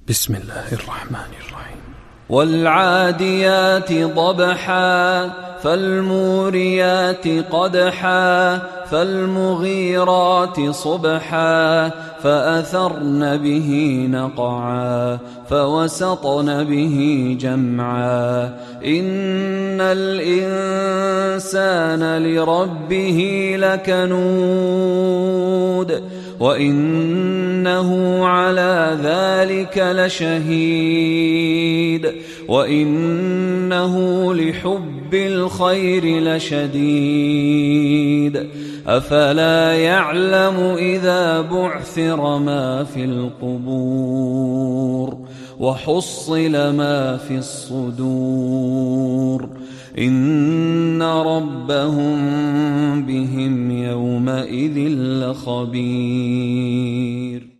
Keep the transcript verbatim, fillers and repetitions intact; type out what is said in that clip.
بسم الله الرحمن الرحيم. والعاديات ضبحا فالموريات قدحا فالمغيرات صبحا فأثرن به نقعا فوسطن به جمعا إن الإنسان لربه لكنود وإنه على ذلك لشهيد وإنه لحب الخير لشديد أفلا يعلم إذا بعثر ما في القبور وحصل ما في الصدور إن ربهم بهم يومئذ لخبير.